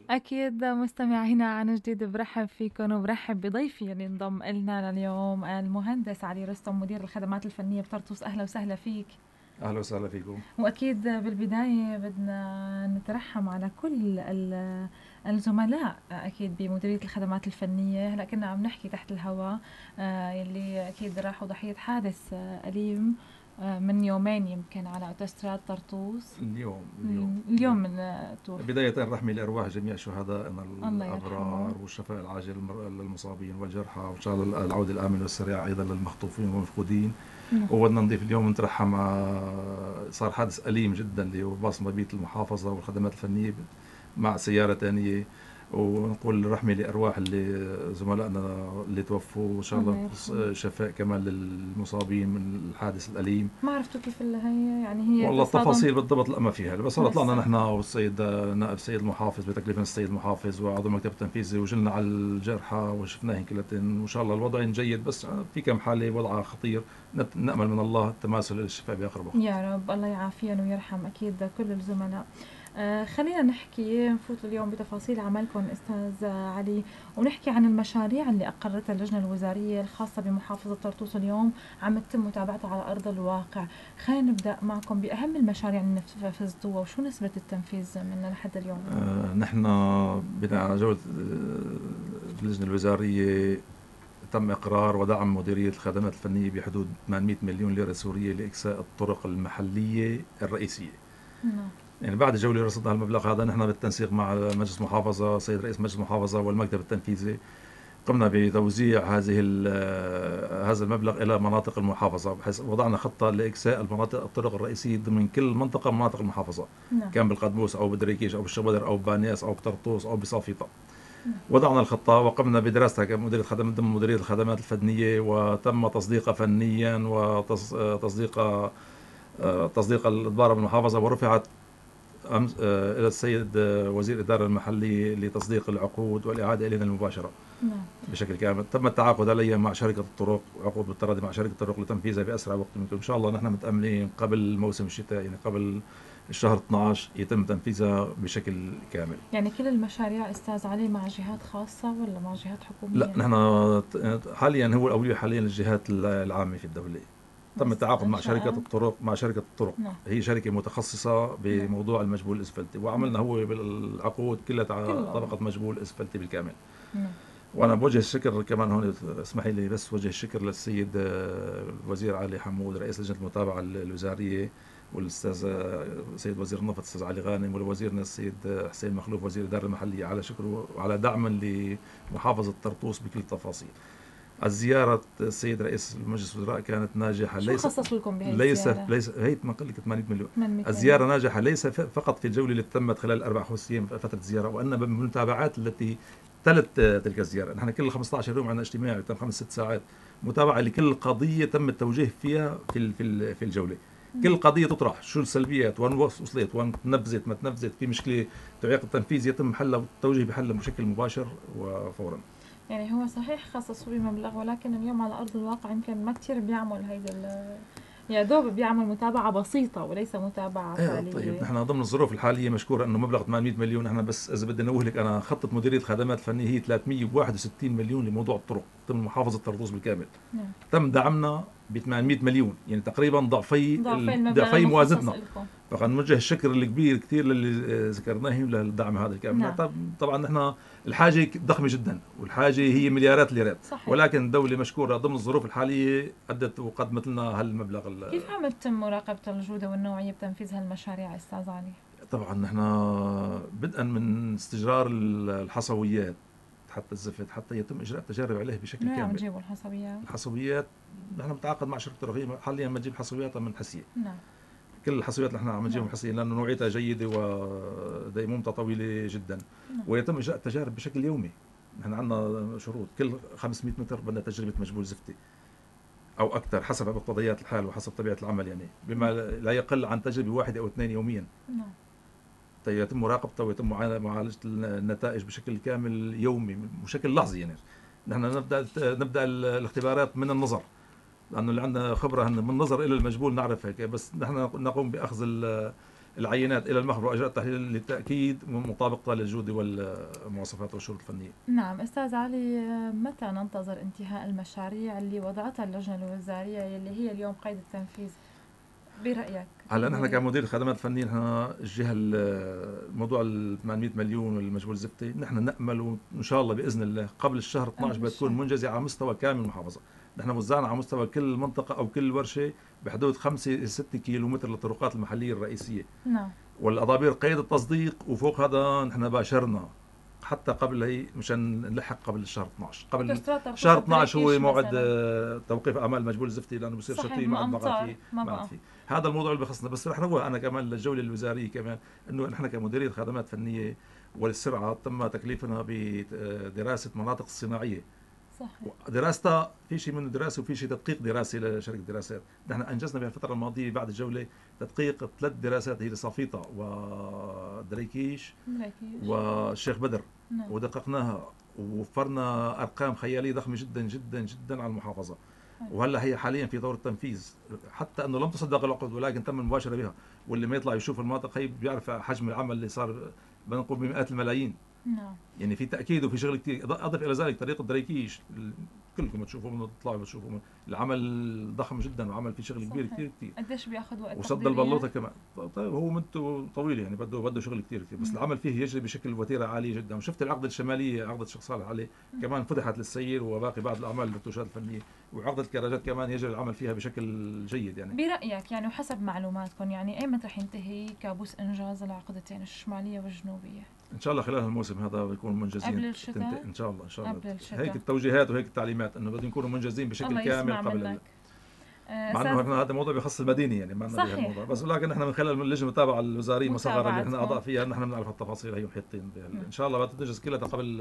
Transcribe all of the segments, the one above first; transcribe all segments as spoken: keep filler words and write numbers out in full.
أكيد مستمعينا عن جديد برحب فيكم وبرحب بضيفي اللي انضم إلنا لليوم المهندس علي رستم مدير الخدمات الفنية بطرطوس. أهلا وسهلا فيك. اهلا وسهلا فيكم. وأكيد بالبداية بدنا نترحم على كل ال- الزملاء أكيد بمديرية الخدمات الفنية. هلا كنا عم نحكي تحت الهواء آه، يلي أكيد راحوا ضحية حادث آه، أليم آه، من يومين يمكن على أوتوستراد طرطوس. اليوم اليوم ال- اليوم اليوم من آه، توفى. بداية رحمي لأرواح جميع شهدائنا الله يرحمه. الأبرار والشفاء العاجل للمر- للمصابين والجرحى، وإن شاء الله العودة الآمنة والسريعة أيضا للمخطوفين والمفقودين. نعم. وبدنا نضيف اليوم نترحم مع صار حادث أليم جدا اللي هو باص مبيت المحافظة والخدمات الفنية مع سيارة ثانية، ونقول رحمة لأرواح اللي زملائنا اللي توفوا، وإن شاء الله الله يرحمه. شفاء كمان للمصابين من الحادث الأليم. ما عرفتوا كيف اللي هي يعني هي والله تصادم. التفاصيل بالضبط لا ما فيها، بس هلا طلعنا لسه. نحن والسيد نائب السيد المحافظ بتكليف من السيد المحافظ وعضو المكتب التنفيذي، وجلنا على الجرحى وشفناهم كلتين، وان شاء الله الوضع جيد، بس في كم حاله وضعها خطير. نت- نامل من الله التماثل للشفاء باخر وقت. يا رب الله يعافيهم ويرحم أكيد كل الزملاء. آه خلينا نحكي نفوت اليوم بتفاصيل عملكم أستاذ علي، ونحكي عن المشاريع اللي أقرتها اللجنة الوزارية الخاصة بمحافظة طرطوس اليوم عم تتم متابعتها على أرض الواقع. خلينا نبدأ معكم بأهم المشاريع اللي نفذتوها وشو نسبة التنفيذ منها لحد اليوم. آه نحن بناء على جولة آه اللجنة الوزارية تم إقرار ودعم مديرية الخدمات الفنية بحدود ثمانمئة مليون ليرة سورية لإكساء الطرق المحلية الرئيسية. نعم. يعني بعد جولة رصدنا المبلغ هذا، نحن بالتنسيق مع مجلس محافظة سيد رئيس مجلس محافظة والمكتب التنفيذي قمنا بتوزيع هذه هذا المبلغ إلى مناطق المحافظة، بحيث وضعنا خطة لإكساء المناطق الطرق الرئيسية ضمن كل منطقة من مناطق المحافظة. نعم. كان بالقدموس أو بدريكيش أو بالشبدر أو بانياس أو بطرطوس أو بصافيطة. نعم. وضعنا الخطة وقمنا بدراستها كمديرية خدمات ضمن مديرية الخدمات الفنية، وتم تصديقها فنيا وتصديق تصديق الإدارة بالمحافظة، ورفعت أمس آه، إلى السيد آه، وزير الإدارة المحلية لتصديق العقود والإعادة إلينا المباشرة. نعم. بشكل كامل تم التعاقد عليها مع شركة الطرق، عقود بالتراضي مع شركة الطرق لتنفيذها بأسرع وقت ممكن. إن شاء الله نحن متأملين قبل موسم الشتاء، يعني قبل الشهر اثنعش يتم تنفيذها بشكل كامل. يعني كل المشاريع أستاذ علي مع جهات خاصة ولا مع جهات لا حكومية؟ نحن حاليا هو الأولوية حاليا للجهات العامة في الدولة. تم بس التعاقد مع شركة إنشاء. الطرق مع شركة الطرق نعم. هي شركة متخصصة نعم. بموضوع المجبول الإسفلتي، وعملنا نعم. هو بالعقود كلها على كله. طبقة مجبول إسفلتي بالكامل. نعم. وانا بوجه الشكر كمان هون، اسمحي لي بس وجه الشكر للسيد آه، الوزير علي حمود رئيس لجنه المتابعه الوزاريه، والاستاذ آه، سيد وزير النفط الاستاذ علي غانم، والوزيرنا السيد آه، حسين مخلوف وزير الاداره المحليه، على شكره وعلى دعم لمحافظه طرطوس بكل التفاصيل. الزياره السيد رئيس مجلس الوزراء كانت ناجحه، شو ليس خصص لكم بهي ليس الزيارة؟ ليس هي ما قلت لك ثمانمئة مليون. ثمانمئة مليون. الزياره ناجحه ليس ف- فقط في الجوله اللي تمت خلال اربع خمس ايام فتره الزياره، وانما بالمتابعات التي تلت آه، تلك الزياره. نحن كل خمسة عشر يوم عندنا اجتماع تم خمس ست ساعات متابعه لكل قضيه تم التوجيه فيها في ال- في ال- في الجوله. كل قضيه تطرح شو السلبيات، وين وصلت، وين تنفذت ما تنفذت، في مشكله تعيق التنفيذ يتم حلها والتوجيه بحلها بشكل مباشر وفورا. يعني هو صحيح خصصوا لي مبلغ، ولكن اليوم على أرض الواقع يمكن ما كتير بيعمل هيدا ال- يا دوب بيعمل متابعة بسيطة وليس متابعة ايه طيب، فعلية. نحن ضمن الظروف الحاليه مشكور انه مبلغ ثمانمئة مليون، نحن بس اذا بدي انوه لك انا خطه مديريه الخدمات الفنيه هي ثلاثمئة وواحد وستين مليون لموضوع الطرق ضمن محافظه طرطوس بالكامل. نعم. تم دعمنا ب ثمانمئة مليون، يعني تقريبا ضعفي ضعفي ال- المبلغ ضعفي المخصص موازنتنا. لكم. فنوجه الشكر الكبير كثير للي ذكرناه للدعم هذا الكامل. نعم. طب- طبعا نحن الحاجه ضخمه جدا، والحاجه هي مليارات الليرات، صحيح. ولكن الدوله مشكوره ضمن الظروف الحاليه ادت وقدمت لنا هالمبلغ ال- كيف عم تتم مراقبة الجودة والنوعية بتنفيذ هالمشاريع أستاذ علي؟ طبعا نحن بدءا من استجرار الحصويات حتى الزفت حتى يتم اجراء التجارب عليه بشكل نعم. عم كامل. تجيبوا الحصويات؟ الحصويات نحن بنتعاقد مع شركه الرقية حاليا ما تجيب حصوياتها من حسيه. نعم. كل الحصويات اللي نحن عم نجيبها نعم. من حسيه لانه نوعيتها جيده وديمومتها طويله جدا. نعم. ويتم اجراء التجارب بشكل يومي. نحن عندنا شروط كل خمسمئة متر بدنا تجربه مجبول زفتي او اكثر حسب مقتضيات الحال وحسب طبيعه العمل، يعني بما لا يقل عن تجربه واحده او اثنين يوميا. نعم. يتم مراقبته ويتم معالجة النتائج بشكل كامل يومي وبشكل لحظي. يعني نحن نبدا نبدا الاختبارات من النظر، لانه اللي عندنا خبره من النظر الى المجبول نعرف هيك، بس نحن نقوم باخذ العينات الى المخبر واجراء التحليل لتاكيد مطابقتها للجوده والمواصفات والشروط الفنيه. نعم استاذ علي، متى ننتظر انتهاء المشاريع اللي وضعتها اللجنه الوزاريه اللي هي اليوم قيد التنفيذ برايك؟ هلا نحن كمدير الخدمات الفنيه، نحن الجهه الموضوع ال ثمانمئة مليون والمجبول الزفتي، نحن نامل وان شاء الله باذن الله قبل الشهر اثنعش بتكون منجزه على مستوى كامل المحافظه. نحن وزعنا على مستوى كل منطقه او كل ورشه بحدود خمسة ستة كيلو متر للطرقات المحليه الرئيسيه. نعم. والاضابير قيد التصديق، وفوق هذا نحن باشرنا حتى قبل هي مشان نلحق قبل الشهر اثنعش. قبل شهر اثنعش هو موعد مثلاً توقيف اعمال المجبول الزفتي، لانه بصير شتوي ما بقى فيه ما بقى فيه. هذا الموضوع اللي بخصنا. بس رح نوه انا كمان للجوله الوزاريه كمان انه نحن كمديريه خدمات فنيه وللسرعه تم تكليفنا بدراسه مناطق الصناعيه. صحيح. دراستها في شيء منه دراسه وفي شيء تدقيق دراسي لشركه دراسات. نحن انجزنا بهالفتره الماضيه بعد الجوله تدقيق ثلاث دراسات، هي صافيطه ودريكيش والشيخ بدر. نعم. ودققناها ووفرنا ارقام خياليه ضخمه جدا جدا جدا على المحافظه. وهلا هي حاليا في دور التنفيذ، حتى انه لم تصدق العقد ولكن تم المباشره بها. واللي ما يطلع يشوف المناطق هي بيعرف حجم العمل اللي صار بنقول بمئات الملايين. نعم. يعني في تاكيد وفي شغل كثير. اضف الى ذلك طريقه دريكيش، كلكم تشوفوا تطلعوا بتشوفوا العمل ضخم جدا وعمل في شغل كبير كثير كثير. قديش بياخذ وقت؟ وصد البلوطه كمان. طيب هو مدته طويل يعني بده بده شغل كثير كثير، بس مم. العمل فيه يجري بشكل وتيره عاليه جدا. وشفت العقده الشماليه عقده الشيخ صالح عليه مم. كمان فتحت للسير وباقي بعض الاعمال البتوشات الفنيه، وعقده الكراجات كمان يجري العمل فيها بشكل جيد. يعني برايك يعني وحسب معلوماتكم يعني ايمتى رح ينتهي كابوس انجاز العقدتين الشماليه والجنوبيه؟ ان شاء الله خلال الموسم هذا بيكونوا منجزين قبل الشتاء ان شاء الله. ان شاء الله قبل الشتاء. هيك التوجيهات وهيك التعليمات انه بدهم يكونوا منجزين بشكل كامل قبل ال... مع انه هذا موضوع بخص المدينه يعني ما لنا بهالموضوع، بس ولكن نحن من خلال اللجنه المتابعه الوزاريه المصغره اللي نحن اعضاء فيها نحن بنعرف التفاصيل هي محيطين بها. ان شاء الله بتنجز كلها قبل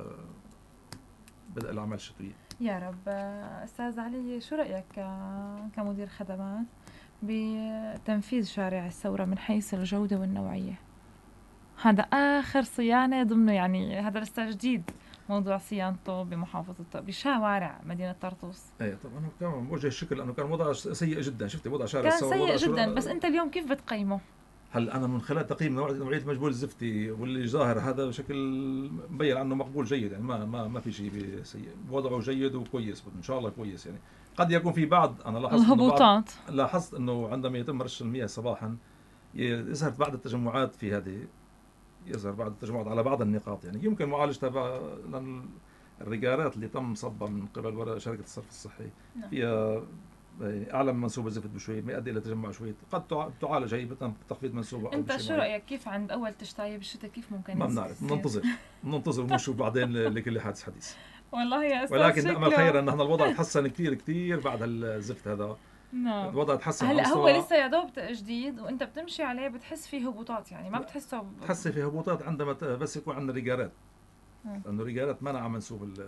بدء الاعمال الشتويه يا رب. استاذ علي، شو رايك كمدير خدمات بتنفيذ شارع الثوره من حيث الجوده والنوعيه؟ هذا آخر صيانة ضمنه، يعني هذا لسه جديد موضوع صيانته بمحافظة بشوارع مدينة طرطوس. ايه طبعا كمان بوجه الشكر لأنه كان وضع سيء جدا. شفتي وضع شارع كان سيء جدا، بس أنت اليوم كيف بتقيمه؟ هل أنا من خلال تقييم نوعية المجبول الزفتي واللي ظاهر هذا بشكل مبين عنه مقبول جيد، يعني ما ما ما في شيء سيء، وضعه جيد وكويس إن شاء الله كويس. يعني قد يكون في بعض أنا لاحظت الهبوطات، لاحظت إنه عندما يتم رش المياه صباحا يظهر بعض التجمعات في هذه يظهر بعض التجمعات على بعض النقاط، يعني يمكن معالجتها لأن الريجارات اللي تم صبها من قبل شركة الصرف الصحي فيها أعلى من منسوب الزفت بشوي، ما يؤدي إلى تجمع شوي، قد تعالج هي بتخفيض منسوبها. أنت شو رأيك كيف عند أول تشتاية بالشتاء كيف ممكن؟ ما بنعرف، بننتظر بننتظر ونشوف بعدين لكل حادث حديث. والله يا أستاذ ولكن نأمل خيرا أن الوضع تحسن كثير كثير بعد الزفت هذا. نعم. الوضع تحسن. هلا هو لسه يا دوب جديد وانت بتمشي عليه بتحس فيه هبوطات، يعني ما بتحسه ب... بتحس فيه هبوطات عندما بس يكون عندنا ريجارات، لانه ريجارات منع منسوب ال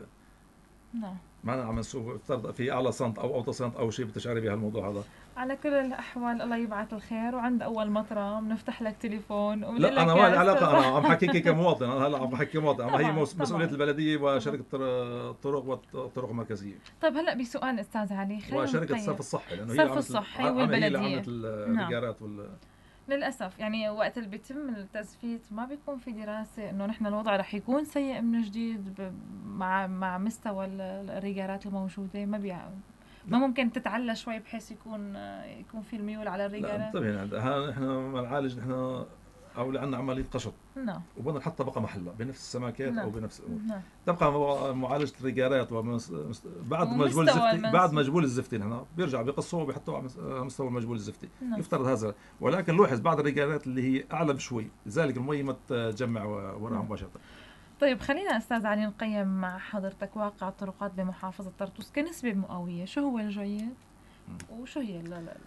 نعم منع منسوب افترض في اعلى سنت او اوطى سنت او شيء بتشعري بهالموضوع هذا. على كل الاحوال الله يبعث الخير، وعند اول مطره بنفتح لك تليفون ونقول لك لا انا ما لي علاقه، انا عم بحكيكي كمواطن، انا هلا عم بحكي كمواطن، اما هي مسؤوليه البلديه وشركه الطرق والطرق المركزيه. طيب هلا بسؤال استاذ علي، خلينا وشركه الصرف الصحي لانه هي الصرف الصحي والبلديه عملت الريجارات وال للأسف. يعني وقت اللي بيتم التزفيت ما بيكون في دراسة إنه نحن الوضع رح يكون سيء من جديد مع مع مستوى الريجارات الموجودة، ما بي ما ممكن تتعلى شوي بحيث يكون يكون في الميول على الريجارات. طبعا نحن بنعالج نحن او عندنا عمليه قشط نعم وبدنا نحطها بقى محلها بنفس السماكات نعم. او بنفس الامور نعم. تبقى معالجه الريجارات ومس... بعد مجبول الزفتي بعد مجبول الزفتي نحن بيرجع بيقصوه وبيحطوه على مستوى المجبول الزفتي. نعم. يفترض هذا، ولكن لوحظ بعض الريجارات اللي هي اعلى بشوي لذلك المي ما تجمع وراها مباشره. طيب خلينا استاذ علي نقيم مع حضرتك واقع الطرقات بمحافظه طرطوس كنسبه مئويه، شو هو الجيد وشو هي لا لا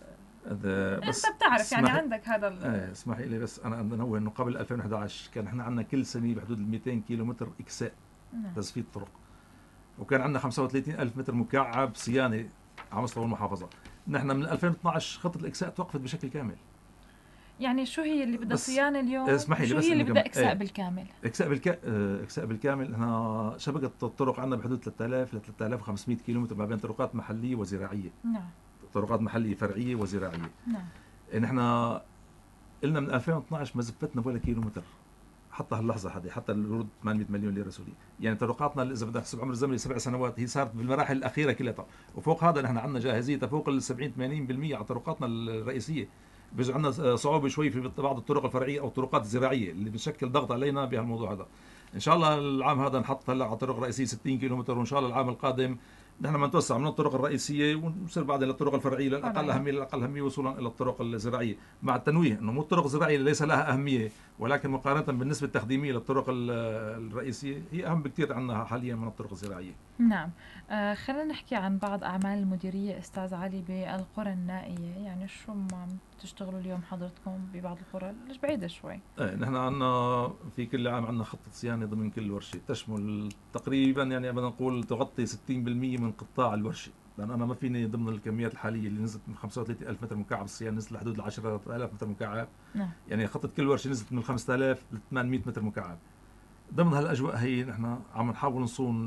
بس انت بتعرف يعني عندك هذا ايه اسمحي لي بس انا بدي انوه انه قبل ألفين وإحدى عشر كان احنا عندنا كل سنه بحدود ال مئتين كيلو متر اكساء تزفيت طرق، وكان عندنا خمسة وثلاثين ألف متر مكعب صيانه على مستوى المحافظه. نحن من ألفين واثني عشر خطه الاكساء توقفت بشكل كامل. يعني شو هي اللي بدها صيانه اليوم؟ اسمحي لي شو بس هي اللي بدها اكساء ايه بالكامل؟ اكساء بالك... اكساء بالكامل احنا شبكه الطرق عندنا بحدود ثلاثة آلاف ل ثلاثة آلاف وخمسمئة كيلو متر ما بين طرقات محليه وزراعيه. نعم. طرقات محليه فرعيه وزراعيه. نعم. نحن قلنا من ألفين واثناشر ما زفتنا ولا كيلو متر حتى هاللحظه هذه، حتى الورود ثمانمئة مليون ليره سوريه. يعني طرقاتنا اذا بدك تحسب عمر الزمني سبع سنوات هي صارت بالمراحل الاخيره كلها، وفوق هذا نحن عندنا جاهزيه فوق ال سبعين ثمانين بالمئة على طرقاتنا الرئيسيه. بس عندنا صعوبه شوي في بعض الطرق الفرعيه او الطرقات الزراعيه اللي بتشكل ضغط علينا بهالموضوع هذا. ان شاء الله العام هذا نحط هلا على الطرق الرئيسيه ستين كيلو متر، وان شاء الله العام القادم نحن بنتوسع من الطرق الرئيسيه ونصير بعدين للطرق الفرعيه للاقل اهميه للاقل اهميه وصولا الى الطرق الزراعيه، مع التنويه انه مو الطرق الزراعيه ليس لها اهميه، ولكن مقارنه بالنسبه التخديميه للطرق الرئيسيه هي اهم بكثير عندنا حاليا من الطرق الزراعيه. نعم. آه خلينا نحكي عن بعض اعمال المديريه استاذ علي بالقرى النائيه، يعني شو ما تشتغلوا اليوم حضرتكم ببعض القرى اللي بعيده شوي؟ ايه نحن عندنا في كل عام عندنا خطه صيانه ضمن كل ورشه تشمل تقريبا يعني بدنا نقول تغطي ستين بالمئة من قطاع الورشه، لان انا ما فيني ضمن الكميات الحاليه اللي نزلت من خمسة وثلاثين ألف متر مكعب الصيانه نزلت لحدود ال عشرة آلاف متر مكعب. نعم. يعني خطه كل ورشه نزلت من خمسة آلاف ل ثمانمئة متر مكعب. ضمن هالاجواء هي نحن عم نحاول نصون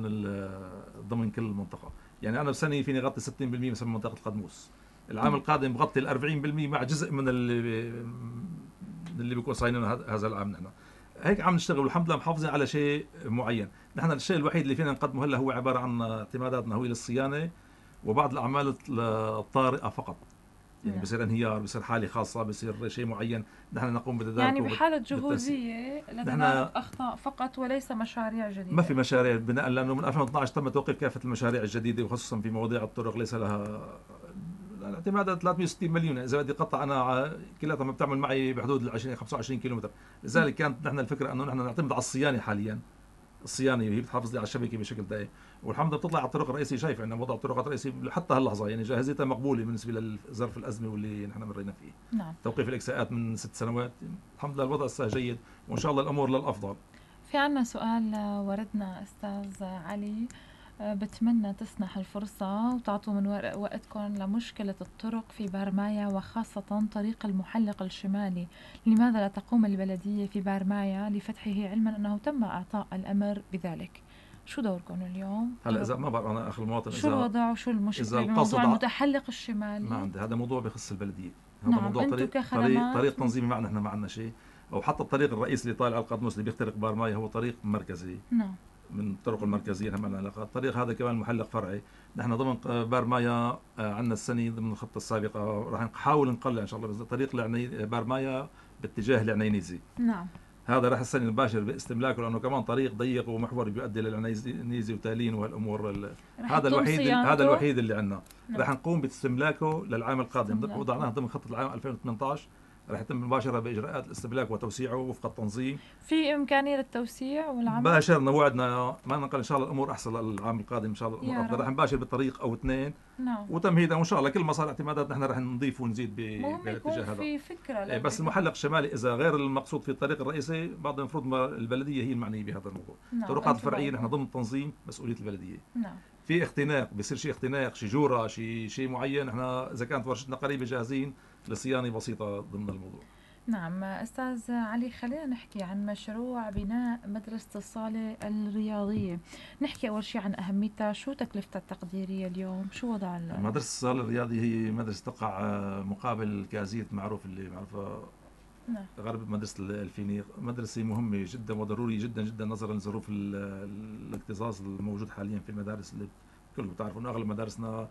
ضمن كل المنطقه، يعني انا بسنه فيني اغطي ستين بالمئة مثلا من منطقه القدموس، العام القادم بغطي ال أربعين بالمئة مع جزء من اللي اللي بيكون صاينين هذا العام. نحن هيك عم نشتغل والحمد لله محافظين على شيء معين. نحن الشيء الوحيد اللي فينا نقدمه هلا هو عباره عن اعتماداتنا هو للصيانه وبعض الاعمال الطارئه فقط، يعني بصير انهيار، بصير حاله خاصه، بصير شيء معين نحن نقوم بتداركه. يعني بحاله جهوزيه لتدارك اخطاء فقط وليس مشاريع جديده. ما في مشاريع بناء، لانه من ألفين واثناشر تم توقيف كافه المشاريع الجديده وخصوصا في مواضيع الطرق ليس لها الاعتماد ثلاثمئة وستين مليون. اذا بدي قطع انا كلها ما بتعمل معي بحدود ال عشرين خمسة وعشرين كيلو متر، لذلك كانت نحن الفكره انه نحن نعتمد على الصيانه حاليا. الصيانه هي بتحافظ لي على الشبكه بشكل دائم، والحمد لله بتطلع على الطرق الرئيسيه. شايف ان وضع الطرقات الرئيسيه حتى هاللحظه يعني جاهزيتها مقبوله بالنسبه لظرف الازمه واللي نحن مرينا فيه. نعم. توقيف الاكساءات من ست سنوات، الحمد لله الوضع هسه جيد وان شاء الله الامور للافضل. في عنا سؤال وردنا استاذ علي، بتمنى تسنح الفرصة وتعطوا من وقتكم لمشكلة الطرق في بارمايا وخاصة طريق المحلق الشمالي، لماذا لا تقوم البلدية في بارمايا لفتحه علما أنه تم إعطاء الأمر بذلك؟ شو دوركم اليوم؟ هلا إذا ما بعرف أنا آخر المواطن شو الوضع وشو المشكلة بموضوع المتحلق الشمالي؟ ما عندي، هذا موضوع بخص البلدية. هذا نعم. موضوع طريق طريق, طريق تنظيمي معنا، احنا ما عندنا شيء. أو حتى الطريق الرئيسي اللي طالع على القدموس اللي بيخترق بارمايا هو طريق مركزي. نعم. من الطرق المركزيه نحن لنا علاقه، الطريق هذا كمان محلق فرعي. نحن ضمن بارمايا عندنا السنه ضمن الخطه السابقه راح نحاول نقلع ان شاء الله بس طريق بارمايا باتجاه العنينيزي. نعم. هذا راح السنه نباشر باستملاكه لانه كمان طريق ضيق ومحور بيؤدي للعنيزي وتالين وهالامور. هذا الوحيد هذا الوحيد اللي عندنا. نعم. راح نقوم باستملاكه للعام القادم، وضعناه ضمن خطه العام ألفين وثمانية عشر راح يتم مباشرة بإجراءات الاستملاك وتوسيعه وفق التنظيم. في إمكانية للتوسيع والعمل؟ باشرنا وعدنا ما نقل إن شاء الله الأمور أحسن للعام القادم إن شاء الله الأمور أفضل. راح نباشر بالطريق أو اثنين. نعم. وتمهيدا وإن شاء الله كل ما صار اعتمادات نحن راح نضيف ونزيد بالاتجاه هذا. في فكرة إيه بس المحلق الشمالي إذا غير المقصود في الطريق الرئيسي بعد المفروض البلدية هي المعنية بهذا الموضوع. نعم. الطرقات الفرعية نحن ضمن تنظيم مسؤولية البلدية. نعم. في اختناق بصير شيء اختناق شيء جورة شيء شيء معين، احنا إذا كانت ورشتنا قريبة جاهزين لصيانة بسيطة ضمن الموضوع. نعم. أستاذ علي خلينا نحكي عن مشروع بناء مدرسة الصالة الرياضية. نحكي أول شيء عن أهميتها، شو تكلفتها التقديرية اليوم، شو وضع مدرسة الصالة الرياضية؟ هي مدرسة تقع مقابل كازية معروف اللي معروفة. نعم. غرب مدرسة الفينيق، مدرسة مهمة جدا وضرورية جدا جدا نظرا لظروف الاكتظاظ الموجود حاليا في المدارس اللي كله بتعرفوا انه اغلب مدارسنا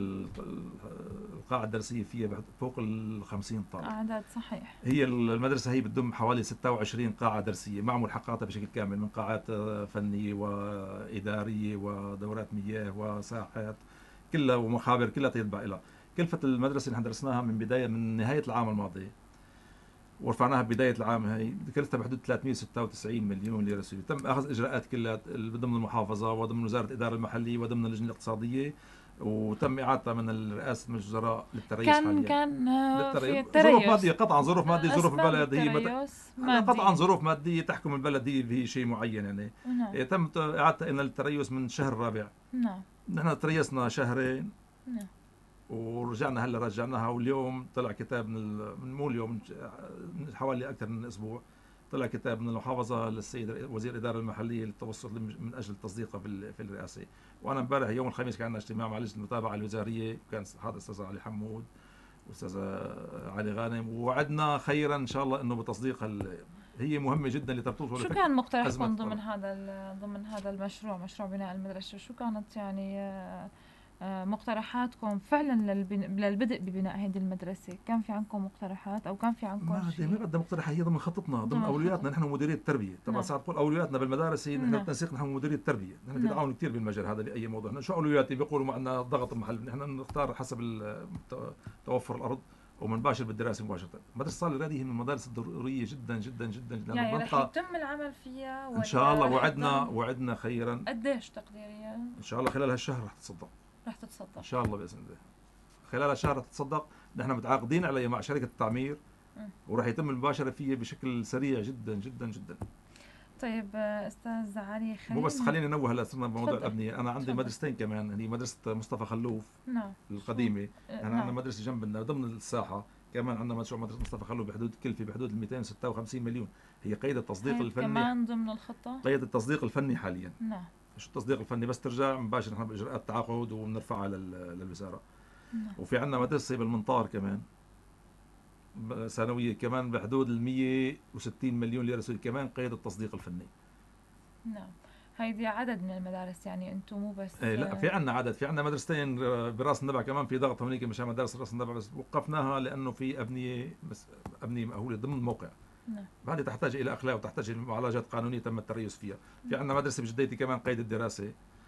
القاعة الدراسية فيها فوق ال خمسين طالب. أعداد صحيح. هي المدرسة هي بتضم حوالي ستة وعشرين قاعة درسية مع ملحقاتها بشكل كامل من قاعات فنية وإدارية ودورات مياه وساحات كلها ومخابر كلها تتبع لها. كلفة المدرسة اللي نحن درسناها من بداية من نهاية العام الماضي ورفعناها بداية العام هي كلفتها بحدود ثلاثمئة وستة وتسعين مليون ليرة سورية. تم أخذ إجراءات كلها ضمن المحافظة وضمن وزارة الإدارة المحلية وضمن اللجنة الاقتصادية، وتم إعادتها من رئاسة مجلس الوزراء للتريث كان حاليا. كان في التريث ظروف مادية قطعا، ظروف مادية ظروف البلد هي مت... قطعا ظروف مادية تحكم البلد هي في شيء معين يعني. نعم. تم إعادتها إلى التريث من الشهر الرابع. نعم. نحن تريثنا شهرين. نعم. ورجعنا هلا رجعناها، واليوم طلع كتاب من, من مو اليوم من حوالي اكثر من اسبوع طلع كتاب من المحافظه للسيد وزير الاداره المحليه للتوسط من اجل تصديقها في في الرئاسه. وانا امبارح يوم الخميس كان عندنا اجتماع مع لجنه المتابعه الوزاريه، كان هذا الاستاذ علي حمود استاذ علي غانم، ووعدنا خيرا ان شاء الله انه بتصديق ال... هي مهمه جدا لترتبط. شو كان مقترحكم ضمن هذا ضمن هذا المشروع، مشروع بناء المدرسه؟ شو كانت يعني مقترحاتكم فعلا للبدء ببناء هذه المدرسه؟ كان في عندكم مقترحات او كان في عندكم ما شيء؟ ما بدنا مقترحات، هي ضمن خطتنا، ضمن اولوياتنا نحن مديريه التربيه. طبعا نعم. ساعات تقول اولوياتنا بالمدارس هي نحن نعم. بالتنسيق نحن مديريه التربيه، نحن في تعاون كثير بالمجال هذا لاي موضوع. نحن شو اولوياتي؟ بيقولوا معنا ضغط المحل، نحن نختار حسب توفر الارض ومنباشر بالدراسه مباشره. مدرسه صالح الرياضي هي من المدارس الضروريه جدا جدا جدا جدا. يعني رح يتم العمل فيها ان شاء الله، وعدنا وعدنا خيرا. قديش تقديريا؟ ان شاء الله خلال هالشهر رح تتصدق. رح تتصدق ان شاء الله باذن الله خلال الشهر رح تتصدق. نحن متعاقدين عليها مع شركه التعمير وراح يتم المباشره فيها بشكل سريع جدا جدا جدا. طيب استاذ علي، خلينا مو بس خليني انوه هلا صرنا بموضوع الابنيه. انا عندي فضل. مدرستين كمان، هي مدرسه مصطفى خلوف نعم القديمه. احنا نعم. عندنا مدرسه جنبنا ضمن الساحه كمان، عندنا مشروع مدرسه مصطفى خلوف بحدود كلفه بحدود ال مئتين وستة وخمسين مليون. هي قيد التصديق الفني كمان ضمن الخطه، قيد التصديق الفني حاليا. نعم. شو التصديق الفني؟ بس ترجع مباشر نحن باجراءات تعاقد وبنرفعها للوزاره. نعم. وفي عندنا مدرسه بالمنطار كمان ثانويه كمان بحدود ال مئة وستين مليون ليره سوري، كمان قيد التصديق الفني. نعم. هيدي عدد من المدارس، يعني انتم مو بس ايه لا، في عندنا عدد، في عندنا مدرستين براس النبع كمان في ضغط هونيك مشان مدارس راس النبع، بس وقفناها لانه في ابنيه بس ابنيه مأهوله ضمن الموقع. نعم. بعد تحتاج الى اخلاق وتحتاج الى معالجات قانونيه تم التريث فيها. في عندنا مدرسه بجديتي كمان قيد الدراسه.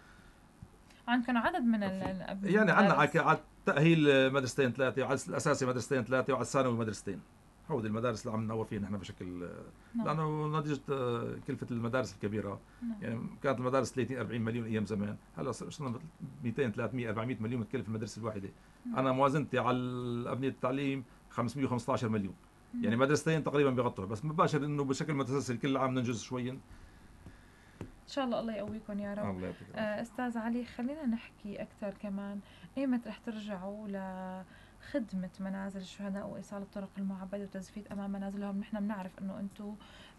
عندكم عدد من الابنيه؟ يعني عندنا على التاهيل مدرستين ثلاثه، وعلى الاساسي مدرستين ثلاثه، وعلى الثانوي مدرستين. هودي المدارس اللي عم ننور فيها نحن بشكل نعم. لانه نتيجه كلفه المدارس الكبيره نعم. يعني كانت المدارس ثلاثين أربعين مليون ايام زمان، هلا صرنا مئتين ثلاثمئة أربعمئة مليون تكلف المدرسه الواحده. نعم. انا موازنتي على ابنيه التعليم خمسمئة وخمسة عشر مليون. نعم. يعني مدرستين تقريبا بيغطوها، بس مباشر انه بشكل متسلسل كل عام ننجز شويا. ان شاء الله الله يقويكم يا رب. الله آه استاذ علي، خلينا نحكي اكثر كمان، ايمت رح ترجعوا لخدمه منازل الشهداء وايصال الطرق المعبده وتزفيت امام منازلهم؟ نحن بنعرف انه انتم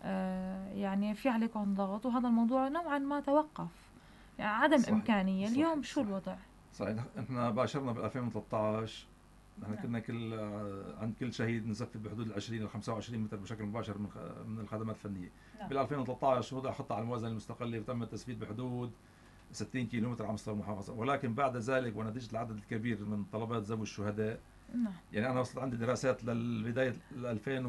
آه يعني في عليكم ضغط، وهذا الموضوع نوعا ما توقف، يعني عدم صحيح. امكانيه صحيح. اليوم صحيح. شو الوضع؟ صحيح، احنا باشرنا بال ألفين وثلاثة عشر، نحن نعم. كنا كل عند كل شهيد نزفت بحدود ال عشرين إلى خمسة وعشرين متر بشكل مباشر من من الخدمات الفنيه. نعم. بال ألفين وثلاثة عشر وضع خطه على الموازنه المستقله وتم التزفيد بحدود ستين كيلومتر على مستوى المحافظه، ولكن بعد ذلك ونتيجه العدد الكبير من طلبات ذوي الشهداء نعم. يعني انا وصلت عندي دراسات للبدايه ألفين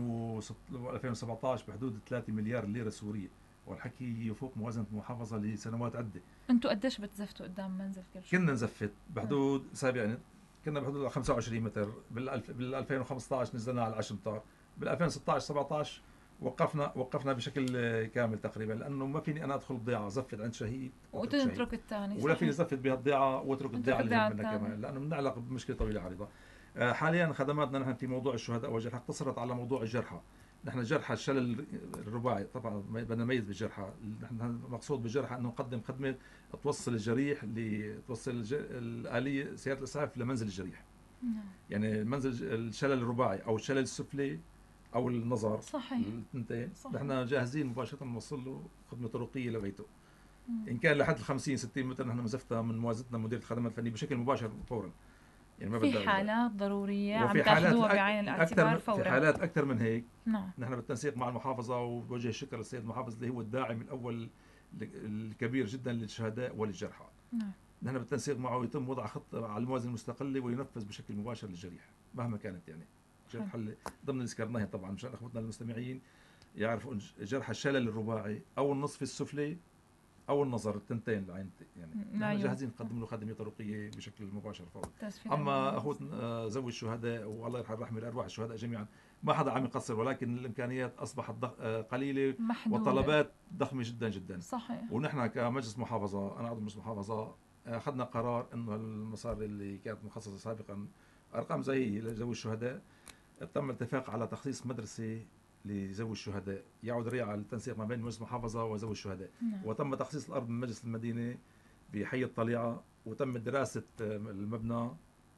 وسبعة عشر بحدود ثلاثة مليار ليره سوريه، والحكي يفوق موازنه المحافظه لسنوات عده. انتم قديش بتزفتوا قدام منزل كل شيء؟ كنا نزفت بحدود سابقا يعني كنا بحدود خمسة وعشرين متر، بال ألفين وخمسة عشر نزلنا على عشرة امتار، بال ألفين وستة عشر سبعة عشر وقفنا وقفنا بشكل كامل تقريبا، لانه ما فيني انا ادخل بضيعه زفت عند شهيد وتترك الثاني، ولا فيني زفت بها الضيعه واترك الضيعه اللي منها كمان، لانه بنعلق بمشكله طويله عريضه. آه حاليا خدماتنا نحن في موضوع الشهداء والجرحى اقتصرت على موضوع الجرحى. نحن جرحى الشلل الرباعي، طبعا بدنا نميز بالجرحى، نحن المقصود بالجرحى انه نقدم خدمه توصل الجريح لتوصل الاليه سياره الاسعاف لمنزل الجريح. نعم. يعني منزل الشلل الرباعي او الشلل السفلي او النظر صحيح الاثنتين نحن جاهزين مباشره نوصل له خدمه طرقيه لبيته. مم. ان كان لحد ال خمسين ستين متر نحن مزفتها من موازنتنا مديريه الخدمات الفنيه بشكل مباشر فورا. يعني ما في حالات ضروريه عم تاخذوها بعين الاعتبار فورا. في حالات اكثر من هيك نعم. نحن بالتنسيق مع المحافظه، وبوجه الشكر للسيد المحافظ اللي هو الداعم الاول الكبير جدا للشهداء وللجرحى. نعم. نحن بالتنسيق معه يتم وضع خطه على الموازنه المستقله وينفذ بشكل مباشر للجريح مهما كانت، يعني جرح ضمن اللي ذكرناه طبعا مشان اخوتنا المستمعين يعرفوا جرح الشلل الرباعي او النصف السفلي او النظر التنتين العين، يعني نحن جاهزين نقدم له خدمه طرقيه بشكل مباشر فورا. اما اخوتنا ذوي الشهداء والله يرحم رحمه الارواح الشهداء جميعا ما حدا عم يقصر، ولكن الامكانيات اصبحت قليله محدودة. والطلبات ضخمه جدا جدا. صحيح. ونحن كمجلس محافظه، انا عضو مجلس محافظه، اخذنا قرار انه المصاري اللي كانت مخصصه سابقا ارقام زي لذوي الشهداء تم الاتفاق على تخصيص مدرسه لذوي الشهداء يعود ريعة التنسيق ما بين مجلس المحافظة وذوي الشهداء. نعم. وتم تخصيص الأرض من مجلس المدينة بحي الطليعة، وتم دراسة المبنى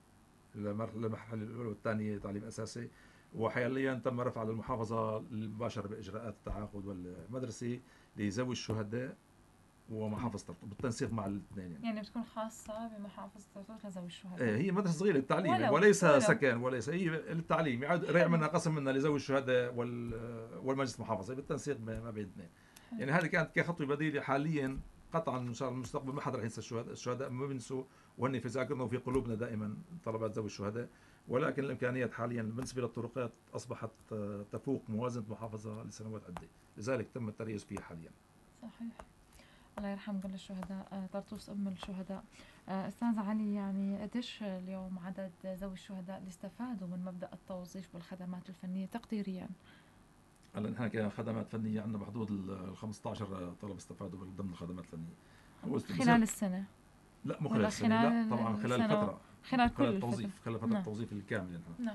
للمرحلة الأولى والثانية تعليم أساسي، وحاليا تم رفع للمحافظة المباشرة بإجراءات التعاقد والمدرسة لذوي الشهداء ومحافظة طرطوس بالتنسيق مع الاثنين. يعني, يعني بتكون خاصة بمحافظة طرطوس لذوي الشهداء. ايه هي مدرسة صغيرة للتعليم يعني وليس ولو. سكن وليس هي للتعليم يعد ريع منها قسم منها لذوي الشهداء وال والمجلس المحافظة بالتنسيق ما بين الاثنين. يعني هذه كانت كخطوة بديلة. حاليا قطعا ان شاء الله المستقبل ما حدا رح ينسى الشهداء، الشهداء ما بنسوا وهن في ذاكرنا وفي قلوبنا دائما طلبات ذوي الشهداء، ولكن الامكانيات حاليا بالنسبه للطرقات اصبحت تفوق موازنه محافظه لسنوات عده، لذلك تم التريث فيها حاليا. صحيح. الله يرحم كل الشهداء. طرطوس ام الشهداء. استاذ علي، يعني قديش اليوم عدد ذوي الشهداء اللي استفادوا من مبدا التوظيف بالخدمات الفنيه تقديريا؟ هلا نحن كخدمات فنيه عندنا بحدود ال خمسة عشر طلب استفادوا ضمن الخدمات الفنيه خلال السنه. لا مو خلال السنه، لا طبعا خلال الفتره، خلال كل التوظيف، خلال فتره نعم. التوظيف الكامل نحن. نعم.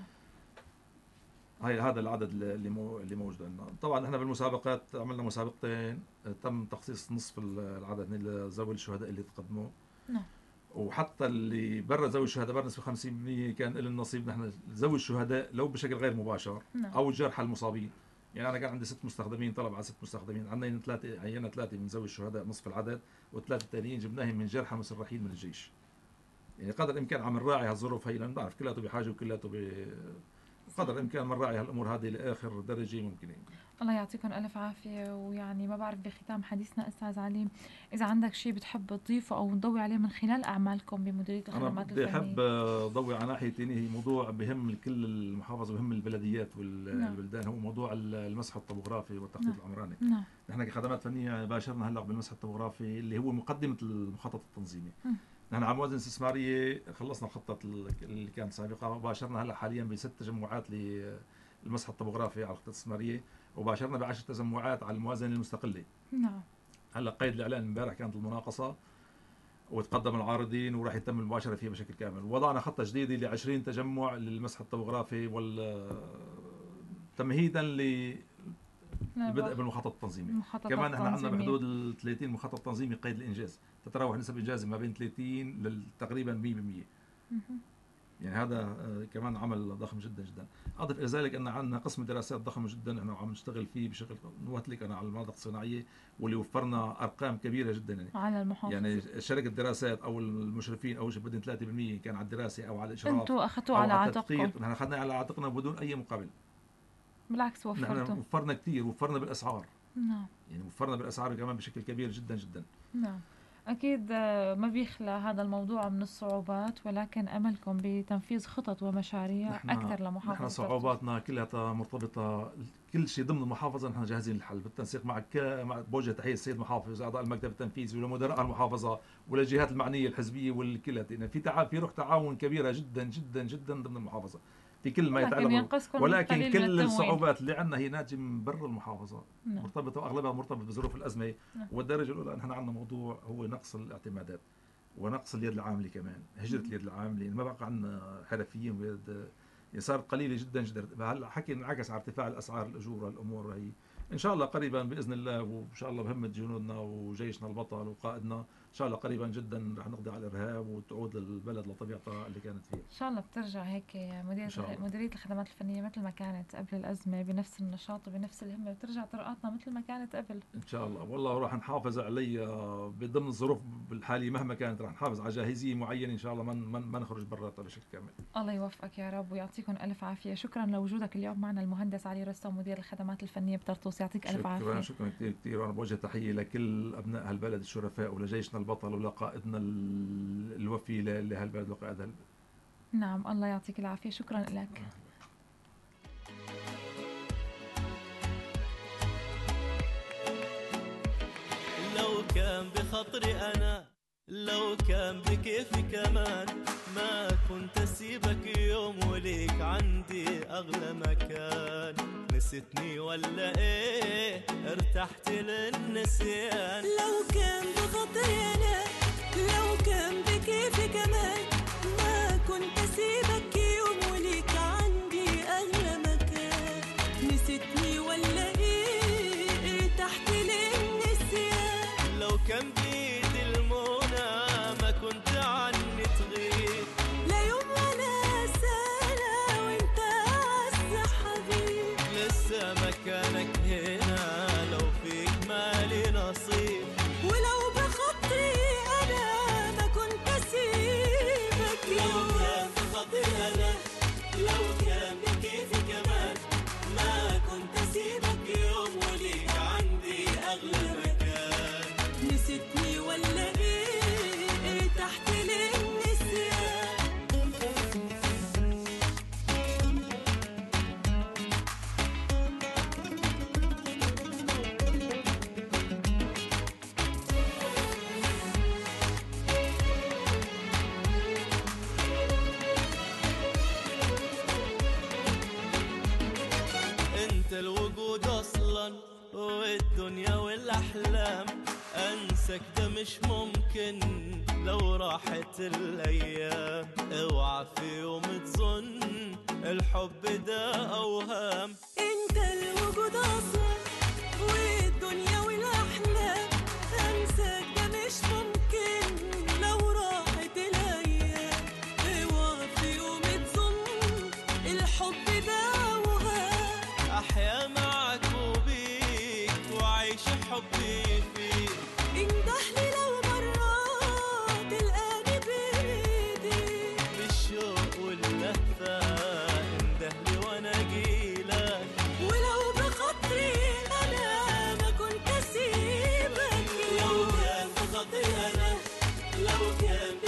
هاي هذا العدد اللي مو اللي موجود عندنا. طبعا احنا بالمسابقات عملنا مسابقتين تم تخصيص نصف العدد من ذوي الشهداء اللي تقدموا. نعم. وحتى اللي برا ذوي الشهداء بنسبه خمسين بالمئة كان لنا النصيب نحن ذوي الشهداء لو بشكل غير مباشر. نعم. او الجرحى المصابين. يعني انا كان عندي ست مستخدمين، طلب على ست مستخدمين، عندنا ثلاثه عينا ثلاثه من ذوي الشهداء نصف العدد، والثلاثه الثانيين جبناهم من جرحى مسرحين من الجيش. يعني قدر الامكان عم نراعي هالظروف هي، لان بعرف كلياته بحاجه وكلياته ب قدر الامكان بنراعي هالامور هذه لاخر درجه ممكنه. الله يعطيكم الف عافيه. ويعني ما بعرف بختام حديثنا استاذ علي اذا عندك شيء بتحب تضيفه او تضوي عليه من خلال اعمالكم بمديريه الخدمات الفنيه. انا بدي احب اضوي على ناحيتين، هي موضوع بهم كل المحافظه وبهم البلديات والبلدان. نعم. هو موضوع المسح الطبوغرافي والتخطيط نعم. العمراني. نعم. نحن كخدمات فنيه باشرنا هلا بالمسح الطبوغرافي اللي هو مقدمه المخطط التنظيمي. م. نحن على موازنة استثمارية خلصنا الخطة اللي كانت سابقة، وباشرنا هلا حاليا بست تجمعات للمسح الطبوغرافي على الخطة الاستثمارية، وباشرنا بعشر تجمعات على الموازنة المستقلة. نعم. هلا قيد الإعلان امبارح كانت المناقصة وتقدم العارضين وراح يتم المباشرة فيها بشكل كامل. وضعنا خطة جديدة ل عشرين تجمع للمسح الطبوغرافي وال تمهيدا ل البدء بالمخطط التنظيمي. كمان احنا عندنا بحدود ال ثلاثين مخطط تنظيمي قيد الانجاز، تتراوح نسب انجاز ما بين ثلاثين لتقريبا مئة بالمئة. يعني هذا كمان عمل ضخم جدا جدا. اضف الى ذلك ان عندنا قسم دراسات ضخم جدا احنا عم نشتغل فيه بشكل نوهتلك انا على المناطق الصناعيه، واللي وفرنا ارقام كبيره جدا يعني على المحافظه. يعني شركه الدراسات او المشرفين او بدهم ثلاثة بالمئة كان على الدراسه او على الاشراف. انتم اخذتوه على عاتقكم. نحن اخذناه على عاتقنا بدون اي مقابل. بالعكس وفرتوا. نحن وفرنا كثير، وفرنا بالاسعار. نعم. يعني وفرنا بالاسعار كمان بشكل كبير جدا جدا. نعم. أكيد ما بيخلى هذا الموضوع من الصعوبات، ولكن أملكم بتنفيذ خطط ومشاريع أكثر لمحافظة. نحن صعوباتنا كلها مرتبطة، كل شيء ضمن المحافظة نحن جاهزين للحل بالتنسيق مع مع بوجه تحية السيد المحافظ أعضاء المكتب التنفيذي ولمدراء المحافظة والجهات المعنية الحزبية والكلها. يعني في تعاون، في روح تعاون كبيرة جدا جدا جدا ضمن المحافظة في كل ما يتعلق، ولكن كل الصعوبات اللي عندنا هي ناتجه من برا المحافظه. نعم. مرتبطه واغلبها مرتبط بظروف الازمه. نعم. والدرجه الاولى نحن عندنا موضوع هو نقص الاعتمادات ونقص اليد العامله، كمان هجره اليد العامله، ما بقى عندنا حرفيين ويد صارت قليله جدا جدا. هلا حكي انعكس على ارتفاع الاسعار، الاجور، الامور هي ان شاء الله قريبا باذن الله، وان شاء الله بهمه جنودنا وجيشنا البطل وقائدنا ان شاء الله قريبا جدا رح نقضي على الارهاب وتعود البلد لطبيعتها اللي كانت فيها. ان شاء الله بترجع هيك مديريه مديريه الخدمات الفنيه مثل ما كانت قبل الازمه، بنفس النشاط وبنفس الهمه، وترجع طرقاتنا مثل ما كانت قبل ان شاء الله. والله راح نحافظ علي بضمن الظروف الحاليه مهما كانت، راح نحافظ على جاهزيه معينه ان شاء الله، ما ما نخرج براتها بشكل كامل. الله يوفقك يا رب ويعطيكم الف عافيه. شكرا لوجودك اليوم معنا المهندس علي رستم مدير الخدمات الفنيه بطرطوس، يعطيك الف عافيه. شكرا شكرا كثير كثير. وانا بوجه تحيه لكل ابناء هالبلد الشرفاء ولجيشنا البطل ولقائدنا الوفي لهالبلد وقائد هالبلد. نعم الله يعطيك العافيه. شكرا لك. لو كان بخطري انا، لو كان بكيفي كمان، ما كنت اسيبك يوم وليك عندي اغلى مكان. نسيتني ولا ايه؟ ارتحت للنسيان. لو كان بخطري انا، لو كان بكيفي كمان، ما كنت اسيبك يوم وليك عندي اغلى مكان. نسيتني ولا ايه؟ ارتحت للنسيان. لو كان بيدي المنى ما كنت عني تغيب، لا يوم ولا سنة وانت اعز حبيب. لسه مكانك هنا لو فيك مالي نصيب. ولو بخ ولا ايه ارتحت للنسيان. انت الوجود اصلا والدنيا والاحلام، انساك ده مش ممكن لو راحت الايام. اوعى في يوم تظن الحب ده اوهام. انت الوجود اصلا والدنيا والاحلام، انساك ده مش ممكن لو راحت الايام. اوعى في يوم تظن الحب ده وهام. احيا معاك وبيك وعيش حبي فيك. اندهلي لو مرات تلقاني بايدي، بالشوق واللهفة اندهلي وانا جيلك. ولو بخاطري انا ما كنت اسيبك. لو كان بخاطري انا، لو كان